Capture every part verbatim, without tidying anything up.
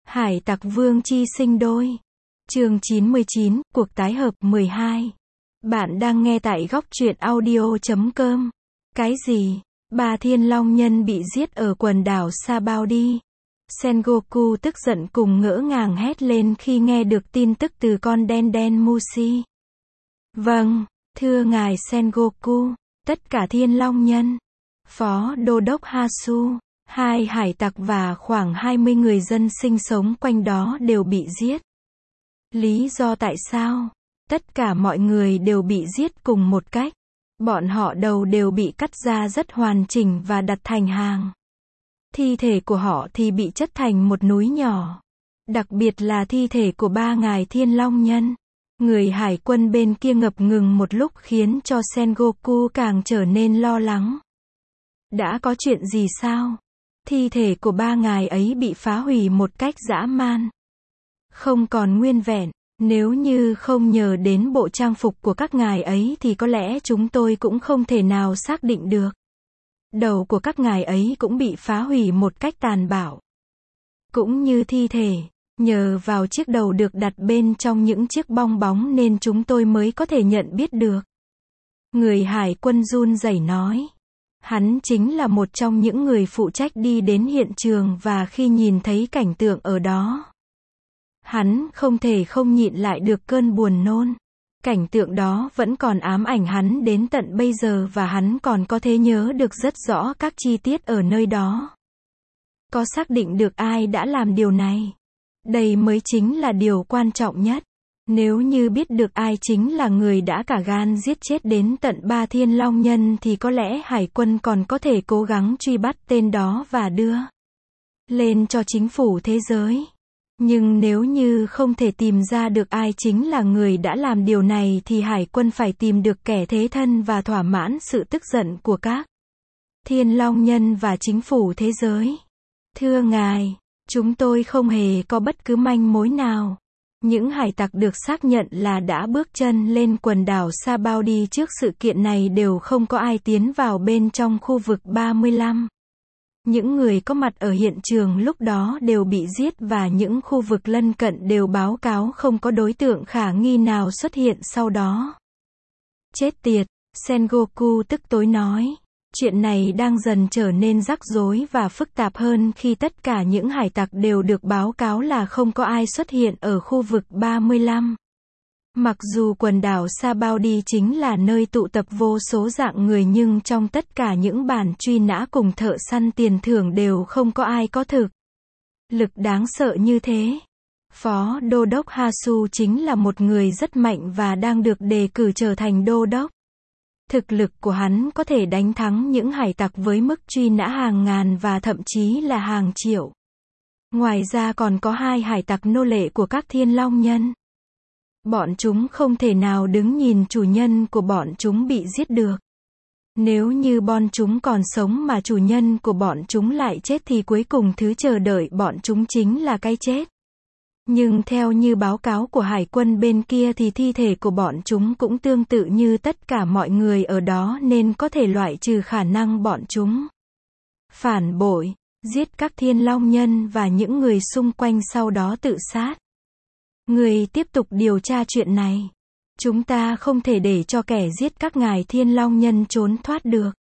Hải tặc vương chi sinh đôi. Chương chín mươi chín, cuộc tái hợp mười hai. Bạn đang nghe tại góc truyện audio chấm com. Cái gì? Ba thiên long nhân bị giết ở quần đảo Sabaody. Sengoku tức giận cùng ngỡ ngàng hét lên khi nghe được tin tức từ con đen đen Mushi. Vâng, thưa ngài Sengoku, tất cả thiên long nhân, phó đô đốc Hasu, hai hải tặc và khoảng hai mươi người dân sinh sống quanh đó đều bị giết. Lý do tại sao? Tất cả mọi người đều bị giết cùng một cách. Bọn họ đầu đều bị cắt ra rất hoàn chỉnh và đặt thành hàng. Thi thể của họ thì bị chất thành một núi nhỏ. Đặc biệt là thi thể của ba ngài thiên long nhân. Người hải quân bên kia ngập ngừng một lúc khiến cho Sengoku càng trở nên lo lắng. Đã có chuyện gì sao? Thi thể của ba ngài ấy bị phá hủy một cách dã man. Không còn nguyên vẹn. Nếu như không nhờ đến bộ trang phục của các ngài ấy thì có lẽ chúng tôi cũng không thể nào xác định được. Đầu của các ngài ấy cũng bị phá hủy một cách tàn bạo. Cũng như thi thể, nhờ vào chiếc đầu được đặt bên trong những chiếc bong bóng nên chúng tôi mới có thể nhận biết được. Người hải quân run rẩy nói. Hắn chính là một trong những người phụ trách đi đến hiện trường và khi nhìn thấy cảnh tượng ở đó, hắn không thể không nhịn lại được cơn buồn nôn. Cảnh tượng đó vẫn còn ám ảnh hắn đến tận bây giờ và hắn còn có thể nhớ được rất rõ các chi tiết ở nơi đó. Có xác định được ai đã làm điều này? Đây mới chính là điều quan trọng nhất. Nếu như biết được ai chính là người đã cả gan giết chết đến tận ba thiên long nhân thì có lẽ hải quân còn có thể cố gắng truy bắt tên đó và đưa lên cho chính phủ thế giới. Nhưng nếu như không thể tìm ra được ai chính là người đã làm điều này thì hải quân phải tìm được kẻ thế thân và thỏa mãn sự tức giận của các thiên long nhân và chính phủ thế giới. Thưa ngài, chúng tôi không hề có bất cứ manh mối nào. Những hải tặc được xác nhận là đã bước chân lên quần đảo Sabaody trước sự kiện này đều không có ai tiến vào bên trong khu vực ba mươi lăm. Những người có mặt ở hiện trường lúc đó đều bị giết và những khu vực lân cận đều báo cáo không có đối tượng khả nghi nào xuất hiện sau đó. Chết tiệt, Sengoku tức tối nói. Chuyện này đang dần trở nên rắc rối và phức tạp hơn khi tất cả những hải tặc đều được báo cáo là không có ai xuất hiện ở khu vực ba mươi lăm. Mặc dù quần đảo Sabaody chính là nơi tụ tập vô số dạng người nhưng trong tất cả những bản truy nã cùng thợ săn tiền thưởng đều không có ai có thực lực đáng sợ như thế. Phó đô đốc Hasu chính là một người rất mạnh và đang được đề cử trở thành đô đốc. Thực lực của hắn có thể đánh thắng những hải tặc với mức truy nã hàng ngàn và thậm chí là hàng triệu. Ngoài ra còn có hai hải tặc nô lệ của các thiên long nhân. Bọn chúng không thể nào đứng nhìn chủ nhân của bọn chúng bị giết được. Nếu như bọn chúng còn sống mà chủ nhân của bọn chúng lại chết thì cuối cùng thứ chờ đợi bọn chúng chính là cái chết. Nhưng theo như báo cáo của hải quân bên kia thì thi thể của bọn chúng cũng tương tự như tất cả mọi người ở đó nên có thể loại trừ khả năng bọn chúng phản bội, giết các thiên long nhân và những người xung quanh sau đó tự sát. Người tiếp tục điều tra chuyện này. Chúng ta không thể để cho kẻ giết các ngài thiên long nhân trốn thoát được.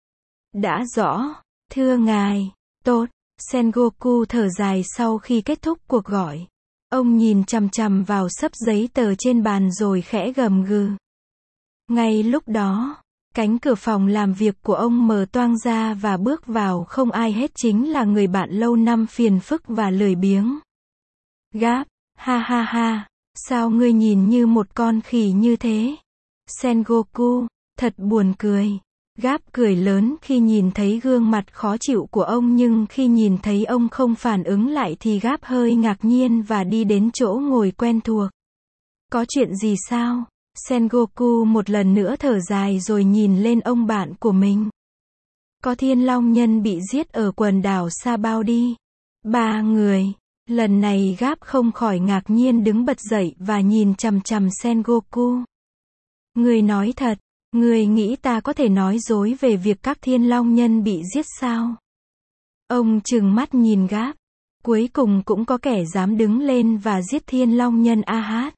Đã rõ, thưa ngài. Tốt, Sengoku thở dài sau khi kết thúc cuộc gọi. Ông nhìn chằm chằm vào xấp giấy tờ trên bàn rồi khẽ gầm gừ. Ngay lúc đó, cánh cửa phòng làm việc của ông mở toang ra và bước vào không ai hết chính là người bạn lâu năm phiền phức và lười biếng. Gáp, ha ha ha, sao ngươi nhìn như một con khỉ như thế? Sengoku, thật buồn cười. Gáp cười lớn khi nhìn thấy gương mặt khó chịu của ông nhưng khi nhìn thấy ông không phản ứng lại thì Gáp hơi ngạc nhiên và đi đến chỗ ngồi quen thuộc. Có chuyện gì sao? Sengoku một lần nữa thở dài rồi nhìn lên ông bạn của mình. Có thiên long nhân bị giết ở quần đảo Sabaody. Ba người. Lần này Gáp không khỏi ngạc nhiên đứng bật dậy và nhìn chằm chằm Sengoku. Người nói thật. Người nghĩ ta có thể nói dối về việc các thiên long nhân bị giết sao? Ông trừng mắt nhìn Gáp. Cuối cùng cũng có kẻ dám đứng lên và giết Thiên Long Nhân A-hát.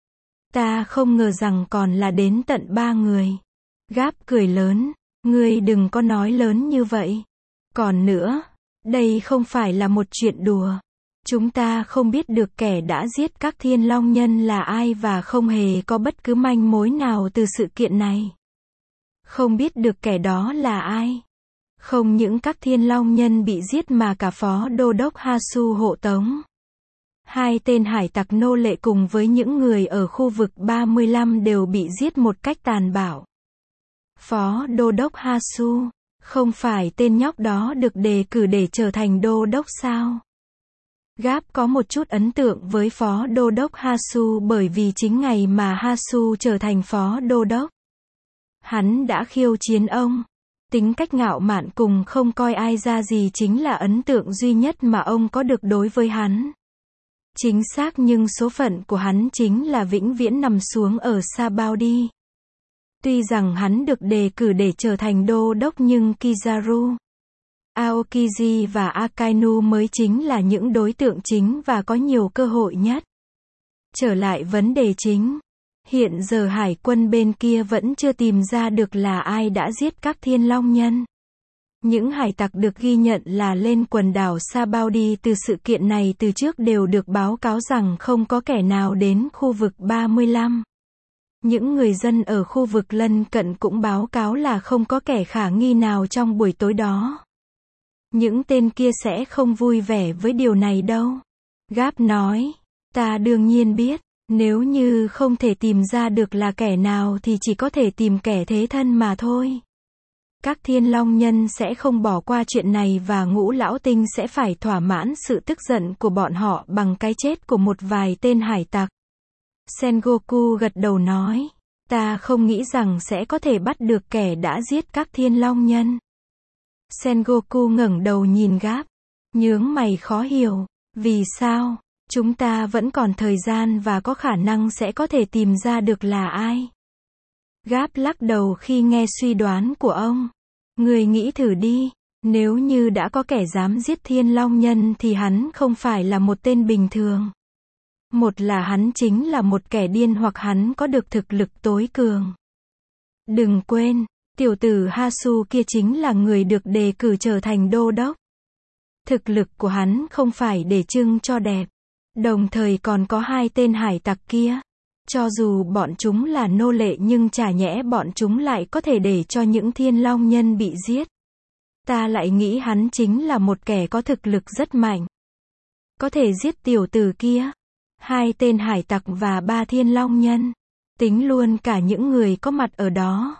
Ta không ngờ rằng còn là đến tận ba người. Gáp cười lớn, ngươi đừng có nói lớn như vậy. Còn nữa, đây không phải là một chuyện đùa. Chúng ta không biết được kẻ đã giết các Thiên Long Nhân là ai và không hề có bất cứ manh mối nào từ sự kiện này. Không biết được kẻ đó là ai. Không những các Thiên Long Nhân bị giết mà cả Phó Đô đốc Hasu hộ tống. Hai tên hải tặc nô lệ cùng với những người ở khu vực ba mươi lăm đều bị giết một cách tàn bạo. Phó Đô đốc Hasu, không phải tên nhóc đó được đề cử để trở thành đô đốc sao? Gáp có một chút ấn tượng với Phó Đô đốc Hasu bởi vì chính ngày mà Hasu trở thành Phó Đô đốc, hắn đã khiêu chiến ông. Tính cách ngạo mạn cùng không coi ai ra gì chính là ấn tượng duy nhất mà ông có được đối với hắn. Chính xác, nhưng số phận của hắn chính là vĩnh viễn nằm xuống ở Sabaody. Tuy rằng hắn được đề cử để trở thành đô đốc nhưng Kizaru, Aokiji và Akainu mới chính là những đối tượng chính và có nhiều cơ hội nhất. Trở lại vấn đề chính. Hiện giờ hải quân bên kia vẫn chưa tìm ra được là ai đã giết các Thiên Long Nhân. Những hải tặc được ghi nhận là lên quần đảo Sabaody từ sự kiện này từ trước đều được báo cáo rằng không có kẻ nào đến khu vực ba mươi lăm. Những người dân ở khu vực lân cận cũng báo cáo là không có kẻ khả nghi nào trong buổi tối đó. Những tên kia sẽ không vui vẻ với điều này đâu. Gáp nói, ta đương nhiên biết. Nếu như không thể tìm ra được là kẻ nào thì chỉ có thể tìm kẻ thế thân mà thôi. Các Thiên Long Nhân sẽ không bỏ qua chuyện này và Ngũ Lão Tinh sẽ phải thỏa mãn sự tức giận của bọn họ bằng cái chết của một vài tên hải tặc. Sengoku gật đầu nói, ta không nghĩ rằng sẽ có thể bắt được kẻ đã giết các Thiên Long Nhân. Sengoku ngẩng đầu nhìn Gáp, nhướng mày khó hiểu, vì sao? Chúng ta vẫn còn thời gian và có khả năng sẽ có thể tìm ra được là ai. Gáp lắc đầu khi nghe suy đoán của ông. Người nghĩ thử đi, nếu như đã có kẻ dám giết Thiên Long Nhân thì hắn không phải là một tên bình thường. Một là hắn chính là một kẻ điên hoặc hắn có được thực lực tối cường. Đừng quên, tiểu tử Hasu kia chính là người được đề cử trở thành đô đốc. Thực lực của hắn không phải để trưng cho đẹp. Đồng thời còn có hai tên hải tặc kia. Cho dù bọn chúng là nô lệ nhưng chả nhẽ bọn chúng lại có thể để cho những Thiên Long Nhân bị giết. Ta lại nghĩ hắn chính là một kẻ có thực lực rất mạnh. Có thể giết tiểu tử kia. Hai tên hải tặc và ba Thiên Long Nhân. Tính luôn cả những người có mặt ở đó.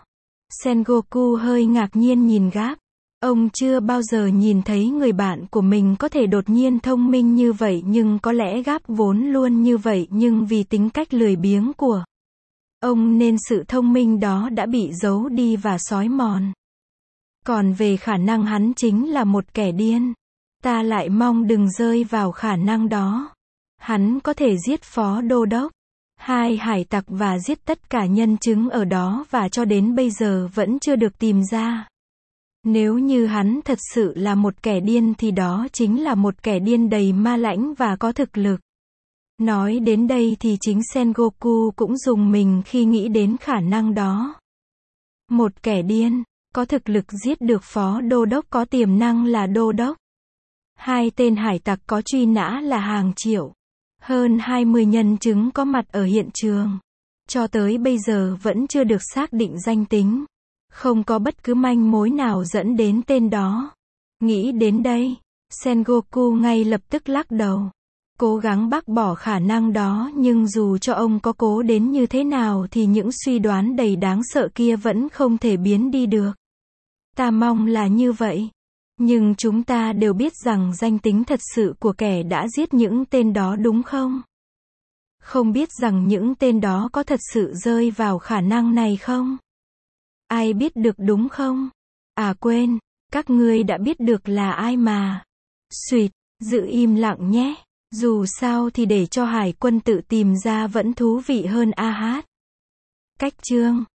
Sengoku hơi ngạc nhiên nhìn Gáp. Ông chưa bao giờ nhìn thấy người bạn của mình có thể đột nhiên thông minh như vậy, nhưng có lẽ Gáp vốn luôn như vậy, nhưng vì tính cách lười biếng của ông nên sự thông minh đó đã bị giấu đi và xói mòn. Còn về khả năng hắn chính là một kẻ điên, ta lại mong đừng rơi vào khả năng đó. Hắn có thể giết phó đô đốc, hai hải tặc và giết tất cả nhân chứng ở đó và cho đến bây giờ vẫn chưa được tìm ra. Nếu như hắn thật sự là một kẻ điên thì đó chính là một kẻ điên đầy ma lãnh và có thực lực. Nói đến đây thì chính Sengoku cũng rùng mình khi nghĩ đến khả năng đó. Một kẻ điên, có thực lực giết được phó đô đốc có tiềm năng là đô đốc. Hai tên hải tặc có truy nã là hàng triệu. Hơn hai mươi nhân chứng có mặt ở hiện trường. Cho tới bây giờ vẫn chưa được xác định danh tính. Không có bất cứ manh mối nào dẫn đến tên đó. Nghĩ đến đây, Sengoku ngay lập tức lắc đầu. Cố gắng bác bỏ khả năng đó, nhưng dù cho ông có cố đến như thế nào thì những suy đoán đầy đáng sợ kia vẫn không thể biến đi được. Ta mong là như vậy. Nhưng chúng ta đều biết rằng danh tính thật sự của kẻ đã giết những tên đó đúng không? Không biết rằng những tên đó có thật sự rơi vào khả năng này không? Ai biết được đúng không? À quên, các ngươi đã biết được là ai mà. Xuyệt, giữ im lặng nhé. Dù sao thì để cho hải quân tự tìm ra vẫn thú vị hơn a hát. Cách chương